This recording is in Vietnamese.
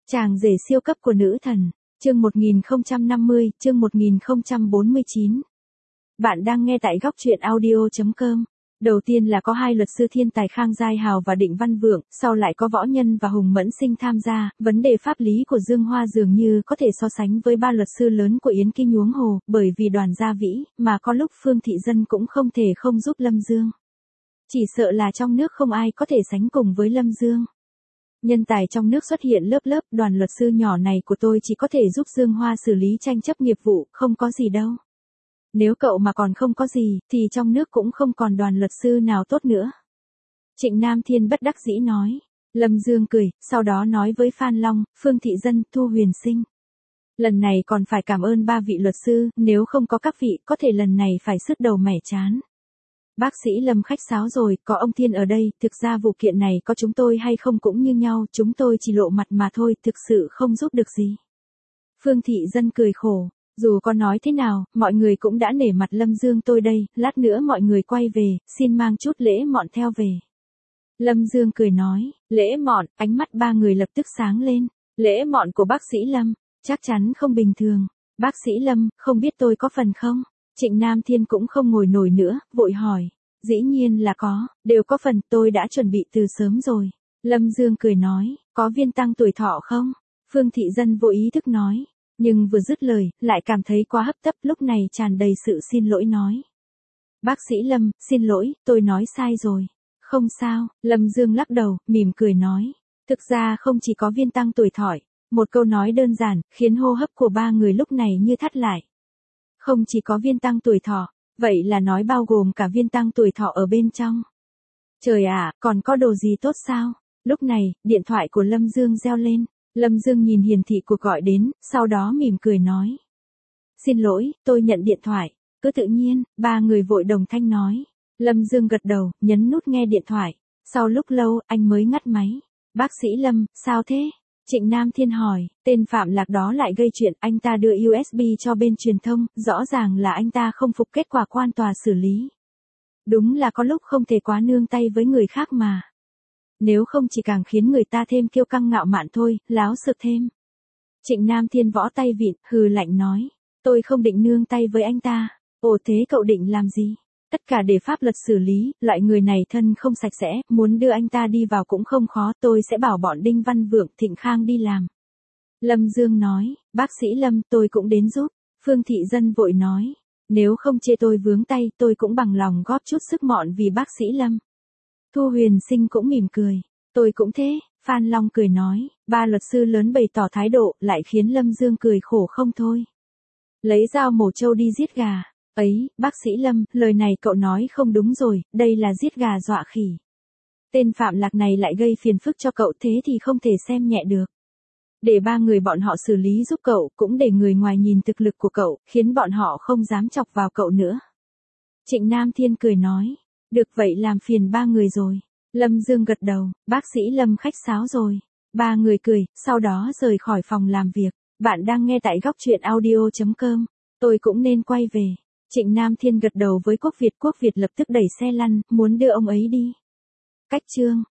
Chàng rể siêu cấp của nữ thần, chương 1050, chương 1049. Bạn đang nghe tại góc truyện audio.com. Đầu tiên là có hai luật sư thiên tài Khang Giai Hào và Định Văn Vượng, sau lại có Võ Nhân và Hùng Mẫn Sinh tham gia. Vấn đề pháp lý của Dương Hoa dường như có thể so sánh với ba luật sư lớn của Yến Kinh Nhuống Hồ, bởi vì Đoàn Gia Vĩ, mà có lúc Phương Thị Dân cũng không thể không giúp Lâm Dương. Chỉ sợ là trong nước không ai có thể sánh cùng với Lâm Dương. Nhân tài trong nước xuất hiện lớp lớp, đoàn luật sư nhỏ này của tôi chỉ có thể giúp Dương Hoa xử lý tranh chấp nghiệp vụ, không có gì đâu. Nếu cậu mà còn không có gì, thì trong nước cũng không còn đoàn luật sư nào tốt nữa. Trịnh Nam Thiên bất đắc dĩ nói. Lâm Dương cười, sau đó nói với Phan Long, Phương Thị Dân, Thu Huyền Sinh. Lần này còn phải cảm ơn ba vị luật sư, nếu không có các vị, có thể lần này phải sứt đầu mẻ trán. Bác sĩ Lâm khách sáo rồi, có ông Thiên ở đây, thực ra vụ kiện này có chúng tôi hay không cũng như nhau, chúng tôi chỉ lộ mặt mà thôi, thực sự không giúp được gì. Phương Thị Dân cười khổ, dù có nói thế nào, mọi người cũng đã nể mặt Lâm Dương tôi đây, lát nữa mọi người quay về, xin mang chút lễ mọn theo về. Lâm Dương cười nói, lễ mọn, ánh mắt ba người lập tức sáng lên, lễ mọn của bác sĩ Lâm, chắc chắn không bình thường. Bác sĩ Lâm, không biết tôi có phần không? Trịnh Nam Thiên cũng không ngồi nổi nữa, vội hỏi. Dĩ nhiên là có, đều có phần, tôi đã chuẩn bị từ sớm rồi. Lâm Dương cười nói, có viên tăng tuổi thọ không? Phương Thị Dân vô ý thức nói. Nhưng vừa dứt lời, lại cảm thấy quá hấp tấp, lúc này tràn đầy sự xin lỗi nói. Bác sĩ Lâm, xin lỗi, tôi nói sai rồi. Không sao, Lâm Dương lắc đầu, mỉm cười nói. Thực ra không chỉ có viên tăng tuổi thọ, một câu nói đơn giản, khiến hô hấp của ba người lúc này như thắt lại. Không chỉ có viên tăng tuổi thọ, vậy là nói bao gồm cả viên tăng tuổi thọ ở bên trong. Trời ạ, còn có đồ gì tốt sao? Lúc này, điện thoại của Lâm Dương reo lên. Lâm Dương nhìn hiển thị cuộc gọi đến, sau đó mỉm cười nói. Xin lỗi, tôi nhận điện thoại. Cứ tự nhiên, ba người vội đồng thanh nói. Lâm Dương gật đầu, nhấn nút nghe điện thoại. Sau lúc lâu, anh mới ngắt máy. Bác sĩ Lâm, sao thế? Trịnh Nam Thiên hỏi, tên Phạm Lạc đó lại gây chuyện, anh ta đưa USB cho bên truyền thông, rõ ràng là anh ta không phục kết quả quan tòa xử lý. Đúng là có lúc không thể quá nương tay với người khác mà. Nếu không chỉ càng khiến người ta thêm kiêu căng ngạo mạn thôi, láo xược thêm. Trịnh Nam Thiên võ tay vịn, hừ lạnh nói, tôi không định nương tay với anh ta. Ồ thế cậu định làm gì? Tất cả để pháp luật xử lý, loại người này thân không sạch sẽ, muốn đưa anh ta đi vào cũng không khó, tôi sẽ bảo bọn Đinh Văn Vượng, Thịnh Khang đi làm. Lâm Dương nói, bác sĩ Lâm, tôi cũng đến giúp. Phương Thị Dân vội nói, nếu không chê tôi vướng tay, tôi cũng bằng lòng góp chút sức mọn vì bác sĩ Lâm. Thu Huyền Sinh cũng mỉm cười, tôi cũng thế. Phan Long cười nói, ba luật sư lớn bày tỏ thái độ, lại khiến Lâm Dương cười khổ không thôi. Lấy dao mổ trâu đi giết gà. Ấy, bác sĩ Lâm, lời này cậu nói không đúng rồi, đây là giết gà dọa khỉ. Tên Phạm Lạc này lại gây phiền phức cho cậu, thế thì không thể xem nhẹ được. Để ba người bọn họ xử lý giúp cậu, cũng để người ngoài nhìn thực lực của cậu, khiến bọn họ không dám chọc vào cậu nữa. Trịnh Nam Thiên cười nói, được vậy làm phiền ba người rồi. Lâm Dương gật đầu, bác sĩ Lâm khách sáo rồi. Ba người cười, sau đó rời khỏi phòng làm việc. Bạn đang nghe tại góc truyện audio.com. Tôi cũng nên quay về. Trịnh Nam Thiên gật đầu với Quốc Việt lập tức đẩy xe lăn, muốn đưa ông ấy đi. Cách chương